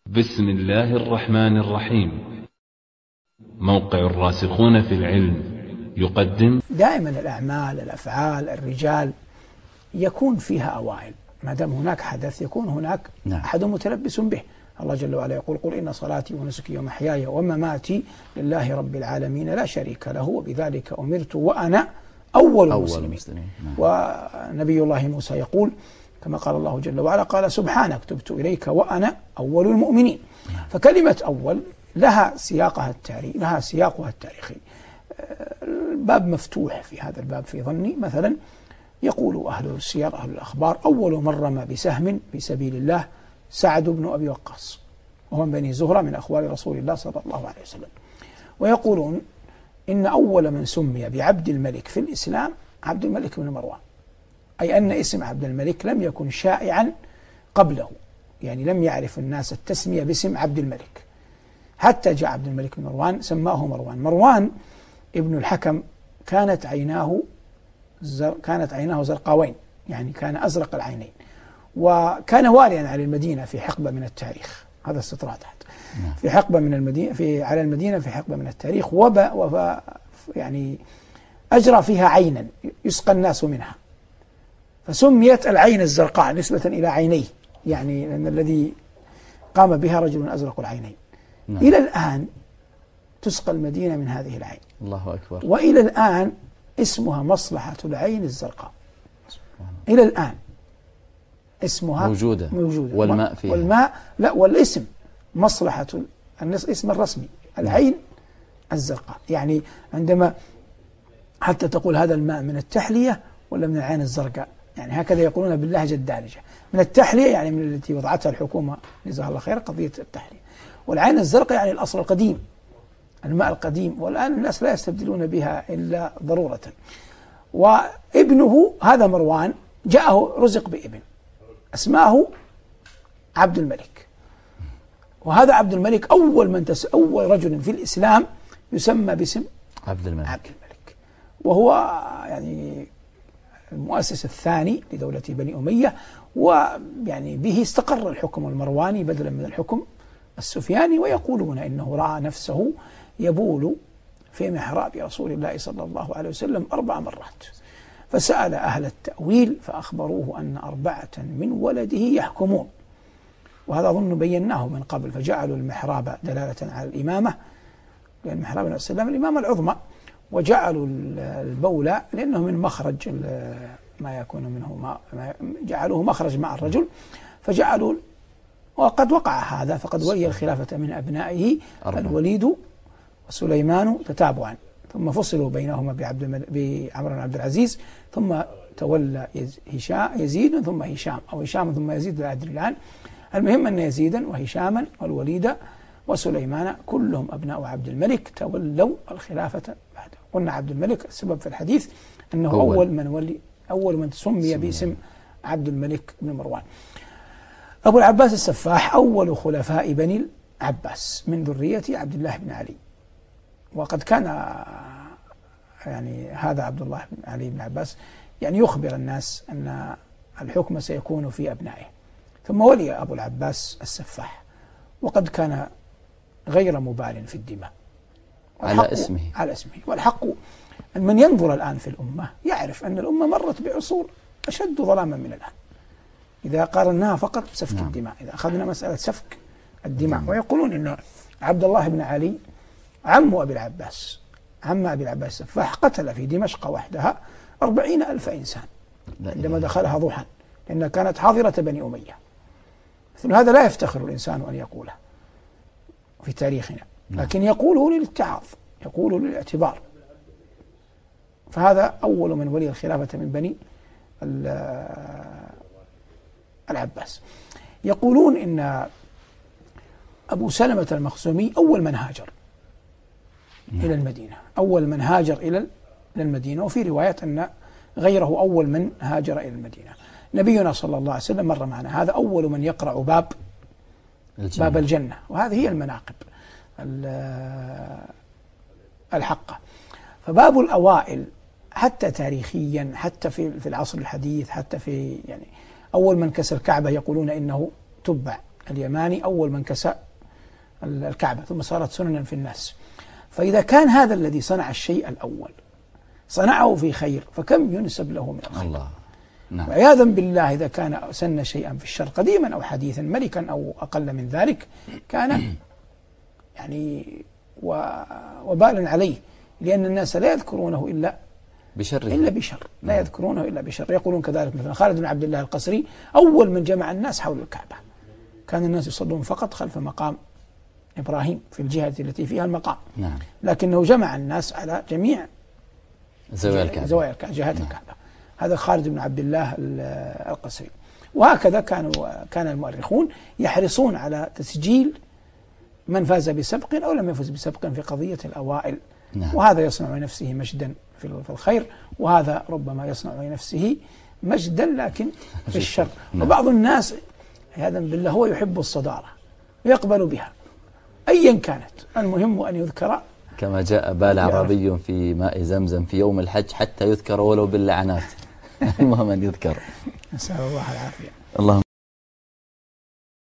بسم الله الرحمن الرحيم. موقع الراسخون في العلم يقدم. دائما الأعمال، الأفعال، الرجال يكون فيها أوائل، ما دام هناك حدث يكون هناك أحد متلبس به. الله جل وعلا يقول: قل إن صلاتي ونسكي ومحياي ومماتي لله رب العالمين لا شريك له وبذلك أمرت وأنا أول المسلمين. ونبي الله موسى يقول كما قال الله جل وعلا: قال سبحانك تبت إليك وأنا أول المؤمنين. فكلمة أول لها سياقها التاريخي. الباب مفتوح في هذا الباب في ظني. مثلا يقول أهل السير أهل الأخبار: أول من رمى بسهم في سبيل الله سعد بن أبي وقاص، وهو من بني زهرة من أخوال رسول الله صلى الله عليه وسلم. ويقولون إن أول من سمي بعبد الملك في الإسلام عبد الملك بن مروان، أي أن اسم عبد الملك لم يكن شائعا قبله، يعني لم يعرف الناس التسمية باسم عبد الملك حتى جاء عبد الملك بن مروان سماه مروان. مروان ابن الحكم كانت عيناه زرقاوين، يعني كان أزرق العينين، وكان واليا على المدينة في حقبة من التاريخ. هذا استطراد في حقبة من المدينة على المدينة في حقبة من التاريخ، يعني أجرى فيها عينا يسقى الناس منها، فسميت العين الزرقاء نسبة إلى عينيه، يعني أن الذي قام بها رجل أزرق العينين. إلى الآن تسقى المدينة من هذه العين. الله أكبر. وإلى الآن اسمها مصلحة العين الزرقاء. إلى الآن اسمها موجودة. والماء فيها. والماء لا، والاسم مصلحة الاسم الرسمي العين الزرقاء. يعني عندما حتى تقول هذا الماء من التحلية ولا من العين الزرقاء، يعني هكذا يقولون باللهجة الدارجة. من التحلية يعني من التي وضعتها الحكومة جزاها الله خير قضية التحلية، والعين الزرقاء يعني الأصل القديم، الماء القديم، والآن الناس لا يستبدلون بها إلا ضرورة. وابنه هذا مروان جاءه رزق بابن اسماه عبد الملك، وهذا عبد الملك أول رجل في الإسلام يسمى باسم عبد الملك، وهو يعني المؤسس الثاني لدولة بني أمية، ويعني به استقر الحكم المرواني بدلا من الحكم السفياني. ويقولون إنه رأى نفسه يبول في محراب رسول الله صلى الله عليه وسلم 4 مرات، فسأل أهل التأويل فأخبروه أن 4 من ولده يحكمون، وهذا أظن بيناه من قبل. فجعلوا المحراب دلالة على الإمامة، لأن المحراب عليه السلام الإمامة العظمى، وجعلوا البول لأنه من مخرج ما يكون منه جعلوه مخرج مع الرجل، فجعلوا. وقد وقع هذا، فقد ولي الخلافة من أبنائه 4. الوليد وسليمان تتابعا، ثم فصلوا بينهما بعمر بن عبد العزيز، ثم تولى يزيد ثم هشام، أو هشام ثم يزيد، لا أدري الآن. المهم أن يزيدا وهشاما والوليد وسليمان كلهم أبناء عبد الملك تولوا الخلافة بعده. قلنا عبد الملك السبب في الحديث أنه أول من سمي باسم عبد الملك بن مروان. أبو العباس السفاح أول خلفاء بني العباس من ذرية عبد الله بن علي، وقد كان يعني هذا عبد الله بن علي بن عباس يعني يخبر الناس أن الحكم سيكون في أبنائه. ثم ولي أبو العباس السفاح، وقد كان غير مبال في الدماء على اسمه. والحق أن من ينظر الآن في الأمة يعرف أن الأمة مرت بعصور أشد ظلاما من الآن، إذا قارناها فقط بسفك الدماء، إذا أخذنا مسألة سفك الدماء. ويقولون إن عبد الله بن علي عم أبي العباس السفاح قتل في دمشق وحدها 40,000 إنسان عندما دخلها ضحى، لأنها كانت حاضرة بني أمية. مثل هذا لا يفتخر الإنسان أن يقوله في تاريخنا، لكن يقوله للاتعاظ، يقوله للاعتبار. فهذا أول من ولي الخلافة من بني العباس. يقولون إن أبو سلمة المخزومي أول من هاجر إلى المدينة، إلى المدينة، وفي رواية أن غيره أول من هاجر إلى المدينة. نبينا صلى الله عليه وسلم مر معنا هذا أول من يقرأ باب الجنة، وهذه هي المناقب الحقة. فباب الأوائل حتى تاريخيا، حتى في العصر الحديث، حتى في يعني أول من كسر الكعبة يقولون إنه تبع اليماني أول من كسى الكعبة، ثم صارت سننا في الناس. فإذا كان هذا الذي صنع الشيء الأول صنعه في خير، فكم ينسب له من الخير؟ الله. نعم. وعياذا بالله إذا كان سن شيئا في الشر قديما أو حديثا، ملكا أو أقل من ذلك، كان يعني وبالا عليه، لأن الناس لا يذكرونه إلا بشر، لا يذكرونه إلا بشر. يقولون كذلك مثلا خالد بن عبد الله القسري أول من جمع الناس حول الكعبة، كان الناس يصلون فقط خلف مقام إبراهيم في الجهة التي فيها المقام، نعم. لكنه جمع الناس على جميع زوايا الكعبة، جهات الكعبة. هذا خالد بن عبد الله القسري. وهكذا كان المؤرخون يحرصون على تسجيل من فاز بسبق أو لم يفز بسبق في قضية الأوائل. نعم. وهذا يصنع لنفسه مجدا في الخير، وهذا ربما يصنع لنفسه مجدا لكن في الشر. نعم. وبعض الناس عياذا بالله هو يحب الصدارة ويقبل بها أيا كانت، المهم أن يذكر كما جاء بال عربي في ماء زمزم في يوم الحج حتى يذكر ولو باللعنات. المهم أن يذكر. نسأل الله العافية. اللهم